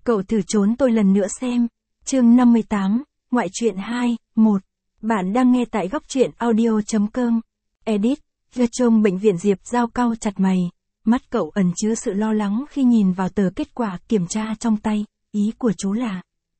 Cậu thử trốn tôi lần nữa xem. Chương 58, Ngoại truyện 2, 1. Bạn đang nghe tại góc truyện audio.com. Edit. Trong bệnh viện Diệp Giao cau chặt mày. Mắt cậu ẩn chứa sự lo lắng khi nhìn vào tờ kết quả kiểm tra trong tay. Ý của chú là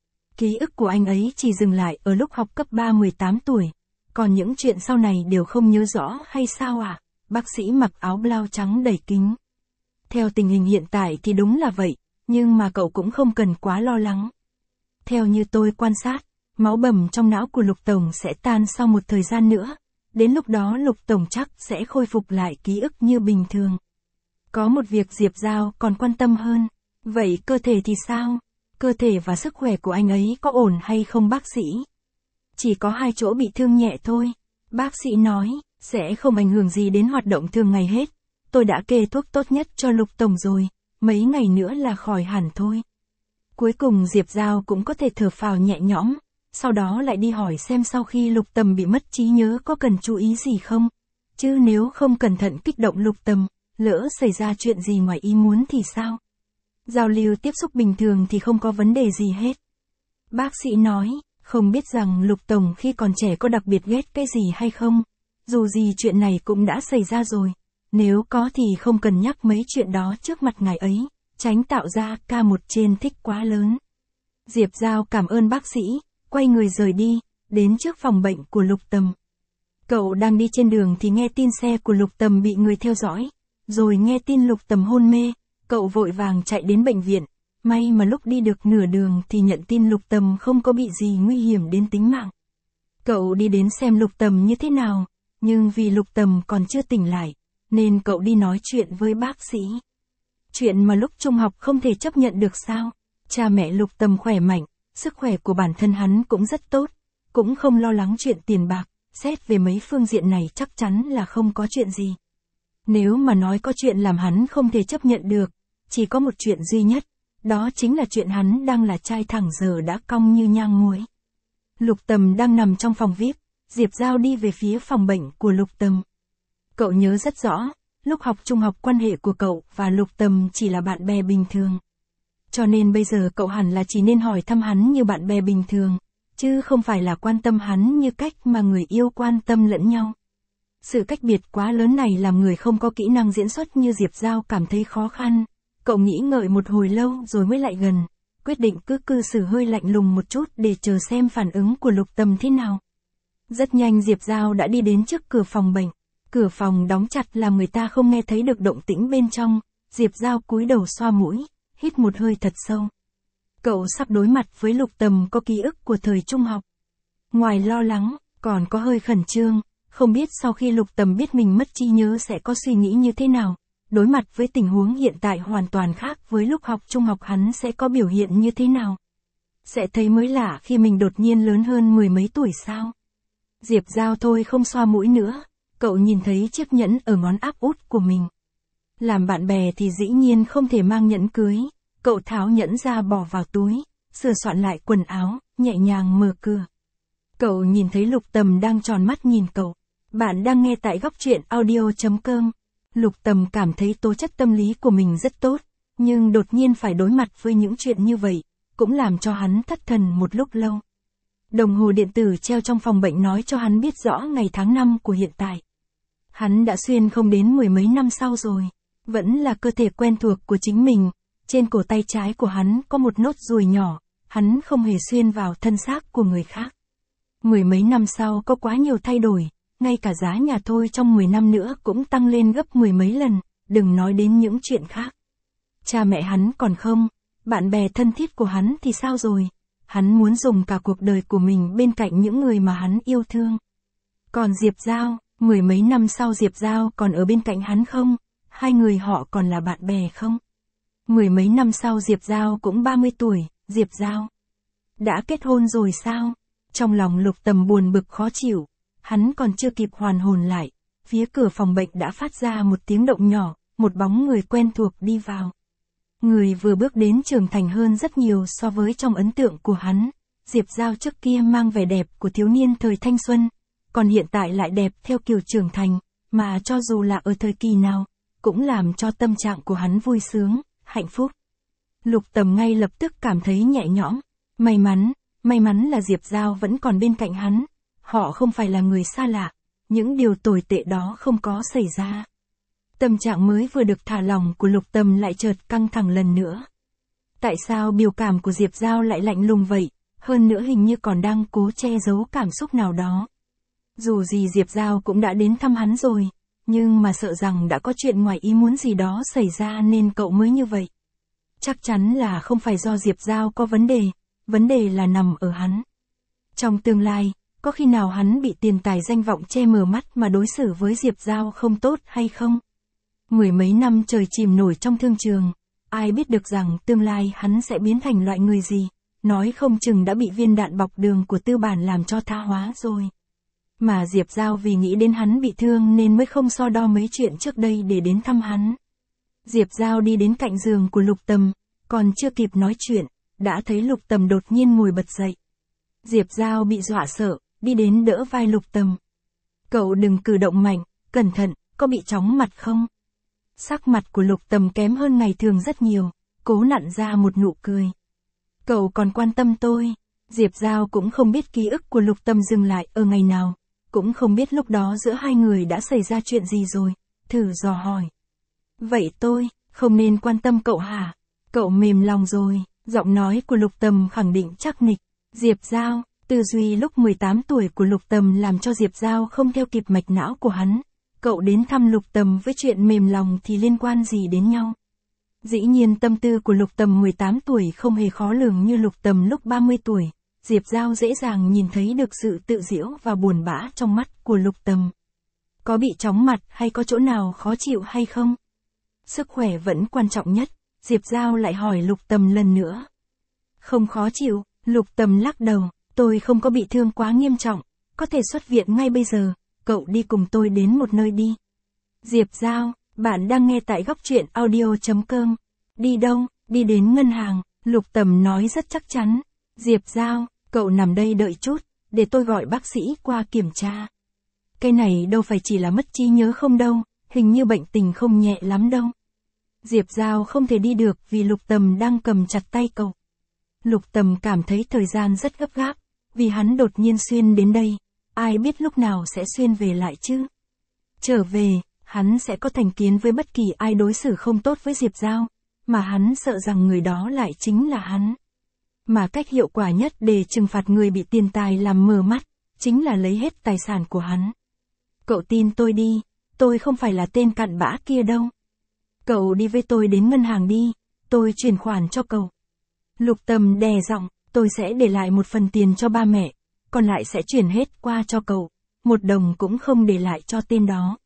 ký ức của anh ấy chỉ dừng lại ở lúc học cấp 3 18 tuổi. Còn những chuyện sau này đều không nhớ rõ hay sao à? Bác sĩ mặc áo blau trắng đẩy kính. Theo tình hình hiện tại thì đúng là vậy, nhưng mà cậu cũng không cần quá lo lắng. Theo như tôi quan sát, máu bầm trong não của Lục Tổng sẽ tan sau một thời gian nữa. Đến lúc đó Lục Tổng chắc sẽ khôi phục lại ký ức như bình thường. Có một việc Diệp Giao còn quan tâm hơn. Vậy cơ thể thì sao? Cơ thể và sức khỏe của anh ấy có ổn hay không bác sĩ? Chỉ có 2 chỗ bị thương nhẹ thôi. Bác sĩ nói, sẽ không ảnh hưởng gì đến hoạt động thường ngày hết. Tôi đã kê thuốc tốt nhất cho Lục Tổng rồi, mấy ngày nữa là khỏi hẳn thôi. Cuối cùng Diệp Giao cũng có thể thở phào nhẹ nhõm, sau đó lại đi hỏi xem sau khi Lục Tầm bị mất trí nhớ có cần chú ý gì không. Chứ nếu không cẩn thận kích động Lục Tầm, lỡ xảy ra chuyện gì ngoài ý muốn thì sao? Giao lưu tiếp xúc bình thường thì không có vấn đề gì hết. Bác sĩ nói, không biết rằng Lục Tổng khi còn trẻ có đặc biệt ghét cái gì hay không. Dù gì chuyện này cũng đã xảy ra rồi. Nếu có thì không cần nhắc mấy chuyện đó trước mặt ngài ấy, tránh tạo ra ca một trên thích quá lớn. Diệp Giao cảm ơn bác sĩ, quay người rời đi, đến trước phòng bệnh của Lục Tầm. Cậu đang đi trên đường thì nghe tin xe của Lục Tầm bị người theo dõi, rồi nghe tin Lục Tầm hôn mê, cậu vội vàng chạy đến bệnh viện. May mà lúc đi được nửa đường thì nhận tin Lục Tầm không có bị gì nguy hiểm đến tính mạng. Cậu đi đến xem Lục Tầm như thế nào, nhưng vì Lục Tầm còn chưa tỉnh lại, nên cậu đi nói chuyện với bác sĩ. Chuyện mà lúc trung học không thể chấp nhận được sao? Cha mẹ Lục Tầm khỏe mạnh, sức khỏe của bản thân hắn cũng rất tốt, cũng không lo lắng chuyện tiền bạc, xét về mấy phương diện này chắc chắn là không có chuyện gì. Nếu mà nói có chuyện làm hắn không thể chấp nhận được, chỉ có một chuyện duy nhất, đó chính là chuyện hắn đang là trai thẳng giờ đã cong như nhang muối. Lục Tầm đang nằm trong phòng VIP, Diệp Giao đi về phía phòng bệnh của Lục Tầm. Cậu nhớ rất rõ, lúc học trung học quan hệ của cậu và Lục Tầm chỉ là bạn bè bình thường. Cho nên bây giờ cậu hẳn là chỉ nên hỏi thăm hắn như bạn bè bình thường, chứ không phải là quan tâm hắn như cách mà người yêu quan tâm lẫn nhau. Sự cách biệt quá lớn này làm người không có kỹ năng diễn xuất như Diệp Giao cảm thấy khó khăn. Cậu nghĩ ngợi một hồi lâu rồi mới lại gần, quyết định cứ cư xử hơi lạnh lùng một chút để chờ xem phản ứng của Lục Tầm thế nào. Rất nhanh Diệp Giao đã đi đến trước cửa phòng bệnh. Cửa phòng đóng chặt làm người ta không nghe thấy được động tĩnh bên trong. Diệp Giao cúi đầu xoa mũi, hít một hơi thật sâu. Cậu sắp đối mặt với Lục Tầm có ký ức của thời trung học. Ngoài lo lắng, còn có hơi khẩn trương, không biết sau khi Lục Tầm biết mình mất trí nhớ sẽ có suy nghĩ như thế nào. Đối mặt với tình huống hiện tại hoàn toàn khác với lúc học trung học hắn sẽ có biểu hiện như thế nào. Sẽ thấy mới lạ khi mình đột nhiên lớn hơn 10 mấy tuổi sao. Diệp Giao thôi không xoa mũi nữa. Cậu nhìn thấy chiếc nhẫn ở ngón áp út của mình. Làm bạn bè thì dĩ nhiên không thể mang nhẫn cưới. Cậu tháo nhẫn ra bỏ vào túi, sửa soạn lại quần áo, nhẹ nhàng mở cửa. Cậu nhìn thấy Lục Tầm đang tròn mắt nhìn cậu. Bạn đang nghe tại góc truyện audio.com. Lục Tầm cảm thấy tố chất tâm lý của mình rất tốt, nhưng đột nhiên phải đối mặt với những chuyện như vậy, cũng làm cho hắn thất thần một lúc lâu. Đồng hồ điện tử treo trong phòng bệnh nói cho hắn biết rõ ngày tháng năm của hiện tại. Hắn đã xuyên không đến 10 mấy năm sau rồi, vẫn là cơ thể quen thuộc của chính mình, trên cổ tay trái của hắn có một nốt ruồi nhỏ, hắn không hề xuyên vào thân xác của người khác. 10 mấy năm sau có quá nhiều thay đổi, ngay cả giá nhà thôi trong 10 năm nữa cũng tăng lên gấp 10 mấy lần, đừng nói đến những chuyện khác. Cha mẹ hắn còn không, bạn bè thân thiết của hắn thì sao rồi? Hắn muốn dùng cả cuộc đời của mình bên cạnh những người mà hắn yêu thương. Còn Diệp Giao, 10 mấy năm sau Diệp Giao còn ở bên cạnh hắn không? Hai người họ còn là bạn bè không? 10 mấy năm sau Diệp Giao cũng 30 tuổi, Diệp Giao đã kết hôn rồi sao? Trong lòng Lục Tầm buồn bực khó chịu, hắn còn chưa kịp hoàn hồn lại, phía cửa phòng bệnh đã phát ra một tiếng động nhỏ, một bóng người quen thuộc đi vào. Người vừa bước đến trưởng thành hơn rất nhiều so với trong ấn tượng của hắn. Diệp Giao trước kia mang vẻ đẹp của thiếu niên thời thanh xuân, còn hiện tại lại đẹp theo kiểu trưởng thành, mà cho dù là ở thời kỳ nào, cũng làm cho tâm trạng của hắn vui sướng, hạnh phúc. Lục Tầm ngay lập tức cảm thấy nhẹ nhõm. May mắn là Diệp Giao vẫn còn bên cạnh hắn. Họ không phải là người xa lạ. Những điều tồi tệ đó không có xảy ra. Tâm trạng mới vừa được thả lỏng của Lục Tầm lại chợt căng thẳng lần nữa. Tại sao biểu cảm của Diệp Giao lại lạnh lùng vậy? Hơn nữa hình như còn đang cố che giấu cảm xúc nào đó. Dù gì Diệp Giao cũng đã đến thăm hắn rồi. Nhưng mà sợ rằng đã có chuyện ngoài ý muốn gì đó xảy ra nên cậu mới như vậy. Chắc chắn là không phải do Diệp Giao có vấn đề là nằm ở hắn. Trong tương lai, có khi nào hắn bị tiền tài danh vọng che mờ mắt mà đối xử với Diệp Giao không tốt hay không? Mười mấy năm trời chìm nổi trong thương trường, ai biết được rằng tương lai hắn sẽ biến thành loại người gì, nói không chừng đã bị viên đạn bọc đường của tư bản làm cho tha hóa rồi. Mà Diệp Giao vì nghĩ đến hắn bị thương nên mới không so đo mấy chuyện trước đây để đến thăm hắn. Diệp Giao đi đến cạnh giường của Lục Tầm, còn chưa kịp nói chuyện, đã thấy Lục Tầm đột nhiên ngồi bật dậy. Diệp Giao bị dọa sợ, đi đến đỡ vai Lục Tầm. Cậu đừng cử động mạnh, cẩn thận, có bị chóng mặt không? Sắc mặt của Lục Tầm kém hơn ngày thường rất nhiều, cố nặn ra một nụ cười. Cậu còn quan tâm tôi. Diệp Giao cũng không biết ký ức của Lục Tầm dừng lại ở ngày nào, cũng không biết lúc đó giữa hai người đã xảy ra chuyện gì rồi, thử dò hỏi. Vậy tôi, không nên quan tâm cậu hả? Cậu mềm lòng rồi, giọng nói của Lục Tầm khẳng định chắc nịch. Diệp Giao, tư duy lúc 18 tuổi của Lục Tầm làm cho Diệp Giao không theo kịp mạch não của hắn. Cậu đến thăm Lục Tầm với chuyện mềm lòng thì liên quan gì đến nhau? Dĩ nhiên tâm tư của Lục Tầm 18 tuổi không hề khó lường như Lục Tầm lúc 30 tuổi. Diệp Giao dễ dàng nhìn thấy được sự tự giễu và buồn bã trong mắt của Lục Tầm. Có bị chóng mặt hay có chỗ nào khó chịu hay không? Sức khỏe vẫn quan trọng nhất, Diệp Giao lại hỏi Lục Tầm lần nữa. Không khó chịu, Lục Tầm lắc đầu, tôi không có bị thương quá nghiêm trọng, có thể xuất viện ngay bây giờ, cậu đi cùng tôi đến một nơi đi. Diệp Giao, bạn đang nghe tại góc truyện audio.com. Đi đâu? Đi đến ngân hàng, Lục Tầm nói rất chắc chắn. Diệp Giao, cậu nằm đây đợi chút, để tôi gọi bác sĩ qua kiểm tra. Cái này đâu phải chỉ là mất trí nhớ không đâu, hình như bệnh tình không nhẹ lắm đâu. Diệp Giao không thể đi được vì Lục Tầm đang cầm chặt tay cậu. Lục Tầm cảm thấy thời gian rất gấp gáp, vì hắn đột nhiên xuyên đến đây, ai biết lúc nào sẽ xuyên về lại chứ. Trở về, hắn sẽ có thành kiến với bất kỳ ai đối xử không tốt với Diệp Giao, mà hắn sợ rằng người đó lại chính là hắn. Mà cách hiệu quả nhất để trừng phạt người bị tiền tài làm mờ mắt, chính là lấy hết tài sản của hắn. Cậu tin tôi đi, tôi không phải là tên cặn bã kia đâu. Cậu đi với tôi đến ngân hàng đi, tôi chuyển khoản cho cậu. Lục Tầm đè giọng, tôi sẽ để lại một phần tiền cho ba mẹ, còn lại sẽ chuyển hết qua cho cậu, một đồng cũng không để lại cho tên đó.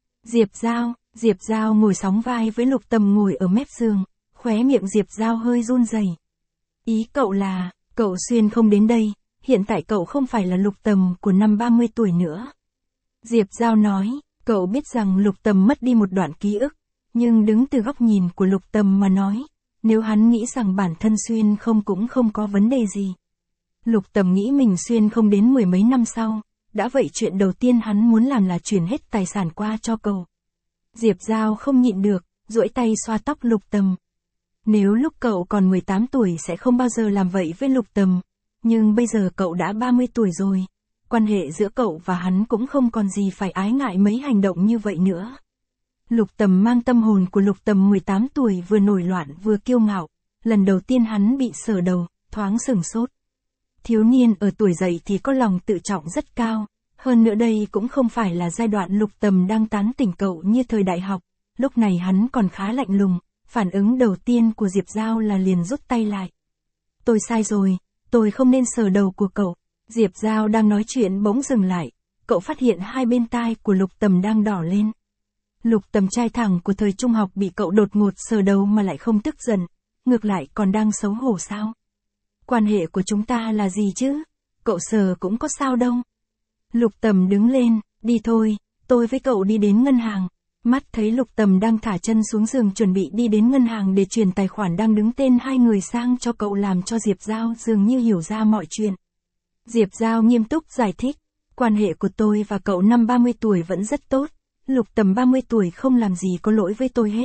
Diệp Giao ngồi sóng vai với Lục Tầm ngồi ở mép giường, khóe miệng Diệp Giao hơi run rẩy. Ý cậu là, cậu xuyên không đến đây, hiện tại cậu không phải là Lục Tầm của năm 30 tuổi nữa. Diệp Giao nói, cậu biết rằng Lục Tầm mất đi một đoạn ký ức, nhưng đứng từ góc nhìn của Lục Tầm mà nói, nếu hắn nghĩ rằng bản thân xuyên không cũng không có vấn đề gì. Lục Tầm nghĩ mình xuyên không đến mười mấy năm sau, đã vậy chuyện đầu tiên hắn muốn làm là chuyển hết tài sản qua cho cậu. Diệp Giao không nhịn được, duỗi tay xoa tóc Lục Tầm. Nếu lúc cậu còn 18 tuổi sẽ không bao giờ làm vậy với Lục Tầm, nhưng bây giờ cậu đã 30 tuổi rồi, quan hệ giữa cậu và hắn cũng không còn gì phải ái ngại mấy hành động như vậy nữa. Lục Tầm mang tâm hồn của Lục Tầm 18 tuổi vừa nổi loạn vừa kiêu ngạo, lần đầu tiên hắn bị sờ đầu, thoáng sửng sốt. Thiếu niên ở tuổi dậy thì có lòng tự trọng rất cao, hơn nữa đây cũng không phải là giai đoạn Lục Tầm đang tán tỉnh cậu như thời đại học, lúc này hắn còn khá lạnh lùng, phản ứng đầu tiên của Diệp Giao là liền rút tay lại. Tôi sai rồi, tôi không nên sờ đầu của cậu. Diệp Giao đang nói chuyện bỗng dừng lại, cậu phát hiện hai bên tai của Lục Tầm đang đỏ lên. Lục Tầm trai thẳng của thời trung học bị cậu đột ngột sờ đầu mà lại không tức giận, ngược lại còn đang xấu hổ sao? Quan hệ của chúng ta là gì chứ? Cậu sờ cũng có sao đâu. Lục Tầm đứng lên, đi thôi, tôi với cậu đi đến ngân hàng. Mắt thấy Lục Tầm đang thả chân xuống giường chuẩn bị đi đến ngân hàng để chuyển tài khoản đang đứng tên hai người sang cho cậu làm cho Diệp Giao dường như hiểu ra mọi chuyện. Diệp Giao nghiêm túc giải thích, quan hệ của tôi và cậu năm 30 tuổi vẫn rất tốt, Lục Tầm 30 tuổi không làm gì có lỗi với tôi hết,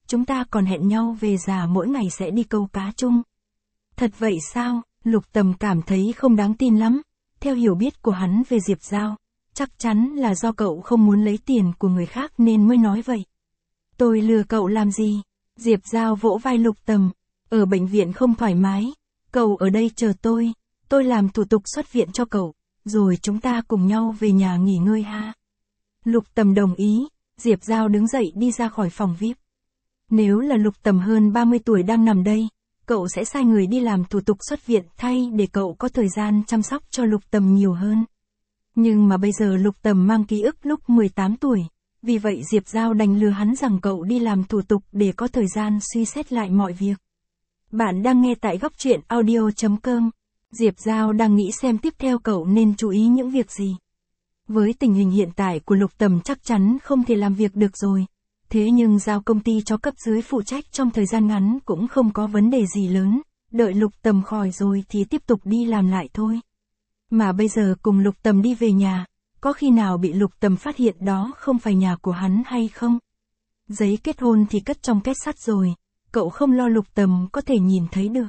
chúng ta còn hẹn nhau về già mỗi ngày sẽ đi câu cá chung. Thật vậy sao? Lục Tầm cảm thấy không đáng tin lắm. Theo hiểu biết của hắn về Diệp Giao, chắc chắn là do cậu không muốn lấy tiền của người khác nên mới nói vậy. Tôi lừa cậu làm gì? Diệp Giao vỗ vai Lục Tầm. Ở bệnh viện không thoải mái, cậu ở đây chờ tôi làm thủ tục xuất viện cho cậu, rồi chúng ta cùng nhau về nhà nghỉ ngơi ha. Lục Tầm đồng ý, Diệp Giao đứng dậy đi ra khỏi phòng VIP. Nếu là Lục Tầm hơn 30 tuổi đang nằm đây, cậu sẽ sai người đi làm thủ tục xuất viện thay để cậu có thời gian chăm sóc cho Lục Tầm nhiều hơn. Nhưng mà bây giờ Lục Tầm mang ký ức lúc 18 tuổi, vì vậy Diệp Giao đành lừa hắn rằng cậu đi làm thủ tục để có thời gian suy xét lại mọi việc. Bạn đang nghe tại góc truyện audio.com. Diệp Giao đang nghĩ xem tiếp theo cậu nên chú ý những việc gì. Với tình hình hiện tại của Lục Tầm chắc chắn không thể làm việc được rồi. Thế nhưng giao công ty cho cấp dưới phụ trách trong thời gian ngắn cũng không có vấn đề gì lớn. Đợi Lục Tầm khỏi rồi thì tiếp tục đi làm lại thôi. Mà bây giờ cùng Lục Tầm đi về nhà, có khi nào bị Lục Tầm phát hiện đó không phải nhà của hắn hay không? Giấy kết hôn thì cất trong két sắt rồi, cậu không lo Lục Tầm có thể nhìn thấy được.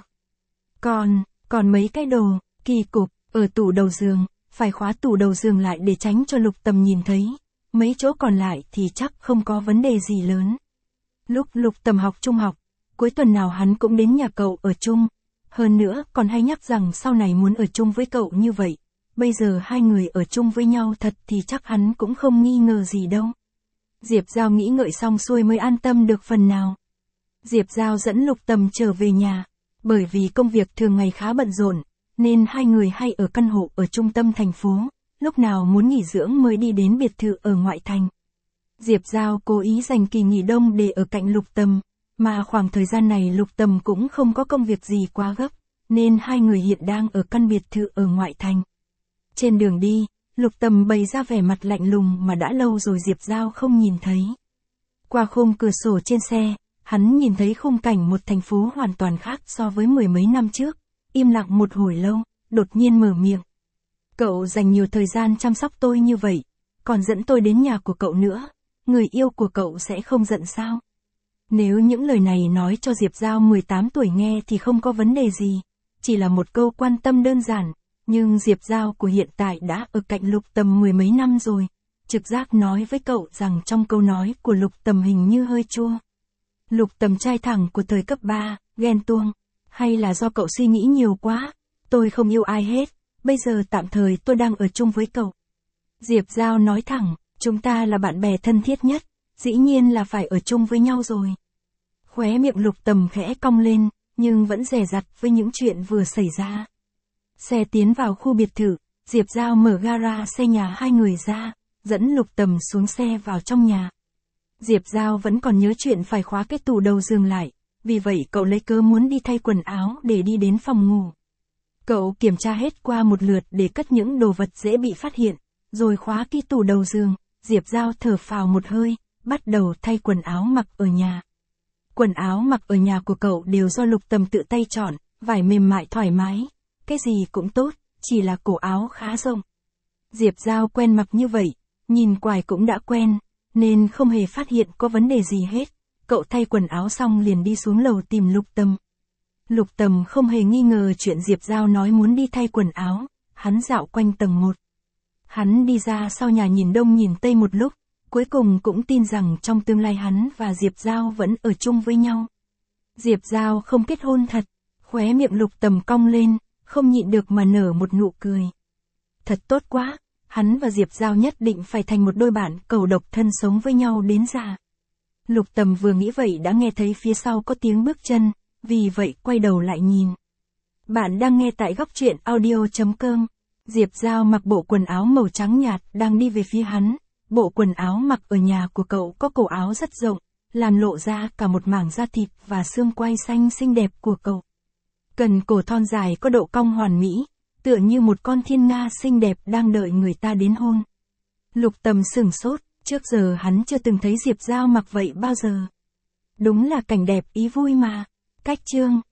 Còn mấy cái đồ, kỳ cục, ở tủ đầu giường, phải khóa tủ đầu giường lại để tránh cho Lục Tầm nhìn thấy. Mấy chỗ còn lại thì chắc không có vấn đề gì lớn. Lúc Lục Tầm học trung học, cuối tuần nào hắn cũng đến nhà cậu ở chung. Hơn nữa còn hay nhắc rằng sau này muốn ở chung với cậu như vậy. Bây giờ hai người ở chung với nhau thật thì chắc hắn cũng không nghi ngờ gì đâu. Diệp Giao nghĩ ngợi xong xuôi mới an tâm được phần nào. Diệp Giao dẫn Lục Tầm trở về nhà. Bởi vì công việc thường ngày khá bận rộn, nên hai người hay ở căn hộ ở trung tâm thành phố, lúc nào muốn nghỉ dưỡng mới đi đến biệt thự ở ngoại thành. Diệp Giao cố ý dành kỳ nghỉ đông để ở cạnh Lục Tầm, mà khoảng thời gian này Lục Tầm cũng không có công việc gì quá gấp, nên hai người hiện đang ở căn biệt thự ở ngoại thành. Trên đường đi, Lục Tầm bày ra vẻ mặt lạnh lùng mà đã lâu rồi Diệp Giao không nhìn thấy. Qua khung cửa sổ trên xe, hắn nhìn thấy khung cảnh một thành phố hoàn toàn khác so với mười mấy năm trước, im lặng một hồi lâu, đột nhiên mở miệng. Cậu dành nhiều thời gian chăm sóc tôi như vậy, còn dẫn tôi đến nhà của cậu nữa, người yêu của cậu sẽ không giận sao? Nếu những lời này nói cho Diệp Giao 18 tuổi nghe thì không có vấn đề gì, chỉ là một câu quan tâm đơn giản, nhưng Diệp Giao của hiện tại đã ở cạnh Lục Tầm mười mấy năm rồi, trực giác nói với cậu rằng trong câu nói của Lục Tầm hình như hơi chua. Lục Tầm trai thẳng của thời cấp 3, ghen tuông, hay là do cậu suy nghĩ nhiều quá, tôi không yêu ai hết, bây giờ tạm thời tôi đang ở chung với cậu. Diệp Giao nói thẳng, chúng ta là bạn bè thân thiết nhất, dĩ nhiên là phải ở chung với nhau rồi. Khóe miệng Lục Tầm khẽ cong lên, nhưng vẫn dè dặt với những chuyện vừa xảy ra. Xe tiến vào khu biệt thự, Diệp Giao mở gara xe nhà hai người ra, dẫn Lục Tầm xuống xe vào trong nhà. Diệp Giao vẫn còn nhớ chuyện phải khóa cái tủ đầu giường lại, vì vậy cậu lấy cớ muốn đi thay quần áo để đi đến phòng ngủ. Cậu kiểm tra hết qua một lượt để cất những đồ vật dễ bị phát hiện, rồi khóa cái tủ đầu giường. Diệp Giao thở phào một hơi, bắt đầu thay quần áo mặc ở nhà. Quần áo mặc ở nhà của cậu đều do Lục Tầm tự tay chọn, vải mềm mại thoải mái, cái gì cũng tốt, chỉ là cổ áo khá rộng. Diệp Giao quen mặc như vậy, nhìn quài cũng đã quen, nên không hề phát hiện có vấn đề gì hết. Cậu thay quần áo xong liền đi xuống lầu tìm Lục Tầm. Lục Tầm không hề nghi ngờ chuyện Diệp Giao nói muốn đi thay quần áo, hắn dạo quanh tầng 1. Hắn đi ra sau nhà nhìn đông nhìn tây một lúc, cuối cùng cũng tin rằng trong tương lai hắn và Diệp Giao vẫn ở chung với nhau. Diệp Giao không kết hôn thật, khóe miệng Lục Tầm cong lên, không nhịn được mà nở một nụ cười. Thật tốt quá, hắn và Diệp Giao nhất định phải thành một đôi bạn cầu độc thân sống với nhau đến già. Lục Tầm vừa nghĩ vậy đã nghe thấy phía sau có tiếng bước chân, vì vậy quay đầu lại nhìn. Bạn đang nghe tại góc truyện audio.com. Diệp Giao mặc bộ quần áo màu trắng nhạt đang đi về phía hắn. Bộ quần áo mặc ở nhà của cậu có cổ áo rất rộng, làm lộ ra cả một mảng da thịt và xương quai xanh xinh đẹp của cậu. Cần cổ thon dài có độ cong hoàn mỹ, tựa như một con thiên nga xinh đẹp đang đợi người ta đến hôn. Lục Tầm sửng sốt, trước giờ hắn chưa từng thấy Diệp Giao mặc vậy bao giờ. Đúng là cảnh đẹp ý vui mà. Cách chương